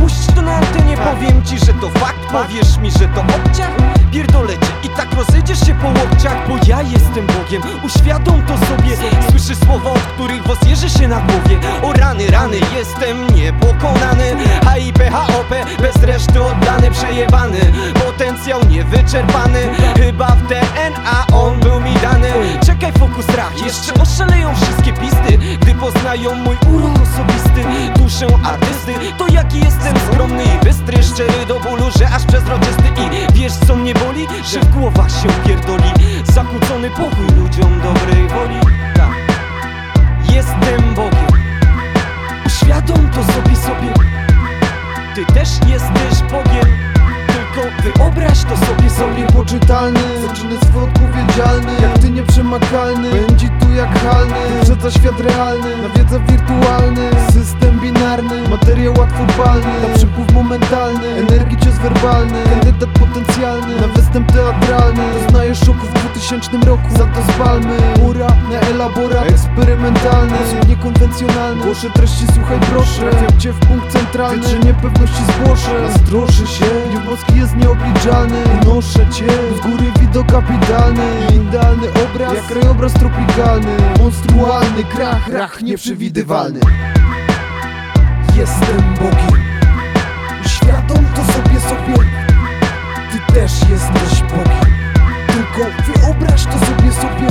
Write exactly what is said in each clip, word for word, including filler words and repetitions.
puść to na antenie, powiem ci, że to fakt. Powiesz mi, że to obciach? Pierdolę cię i tak rozejdziesz się po łokciach. Bo ja jestem Bogiem, uświadom to sobie. Słyszysz słowa, od których włos jeży się na głowie. O rany, rany, jestem niepokonany. H I P, H O P, bez reszty oddany, przejebany. Potencjał niewyczerpany, chyba w D N A on był mi dany. Czekaj, fokus, strach, jeszcze oszaleją wszystkie pisty, gdy poznają mój urok osobisty, duszę artysty. To jaki jestem skromny i bystry, szczery do bólu, że aż przezroczysty. I wiesz co mnie boli? Że w głowach się pierdoli. Zakłócony pokój ludziom dobrej woli. Tak. Jestem Bogiem, uświadom to sobie sobie. Ty też jesteś Bogiem, tylko wyobraź to sobie sobie. Niepoczytalny, zaczyny swój odpowiedzialny, jak ty nieprzemakalny, pędzi tu jak halny, wyprzedza świat realny, nawiedza wirtualny, system binarny, materia łatwopalny, na przypływ momentalny, energii cios werbalny, kandydat potencjalny, na występ teatralny, doznaje szoku w dwutysięcznym roku, za to z palmy, pora na elaborat eksperymentalny, sposób niekonwencjonalny, głoszę treści, słuchaj proszę, trafiam cię w punkt centralny, wietrze niepewności zgłoszę, nastroszę się, nieboski jest nieobliczalny, unoszę cię, z góry widok kapitalny, idealny obraz, jak krajobraz tropikalny, monstrualny krach, rach nieprzewidywalny. Jestem Bogiem, uświadom to sobie sobie. Ty też jesteś Bogiem, tylko wyobraź to sobie sobie.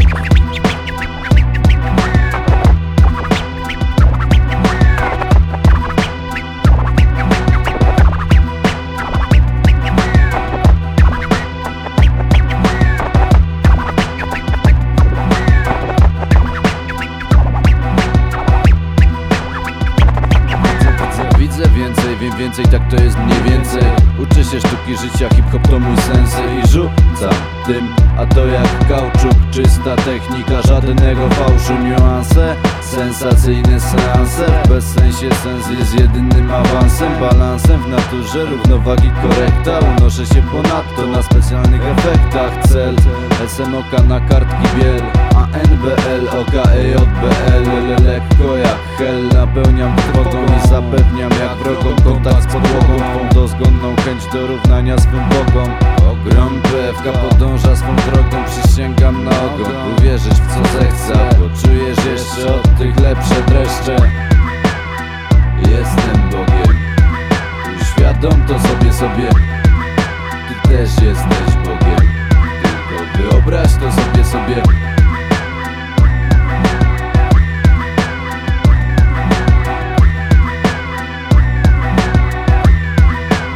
Widzę więcej, wiem więcej, tak to jest mniej więcej. Uczę się sztuki życia, hip-hop to mój sens i rzucam tym, a to jak kauczuk, czysta technika, żadnego fałszu, niuanse, sensacyjne seanse. W bezsensie sens jest jedynym awansem, balansem w naturze, równowagi korekta. Unoszę się ponadto na specjalnych efektach, cel S M O K na kartki biel, A N B L, O K E J B L. Lekko jak hel napełniam trwogą i zapewniam jak wrogom kontakt z podłogą, twą dozgonną chęć do równania swym bogom. Ogrom P F K podąża swą drogą, przysięgam na ogon. Uwierzysz w co zechce, poczujesz jeszcze od tych lepsze dreszcze. Jestem Bogiem, uświadom to sobie sobie. Ty też jesteś Bogiem, tylko wyobraź to sobie sobie.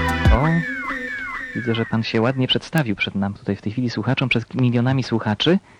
Widzę, że pan się ładnie przedstawił przed nam tutaj w tej chwili słuchaczom, przed milionami słuchaczy.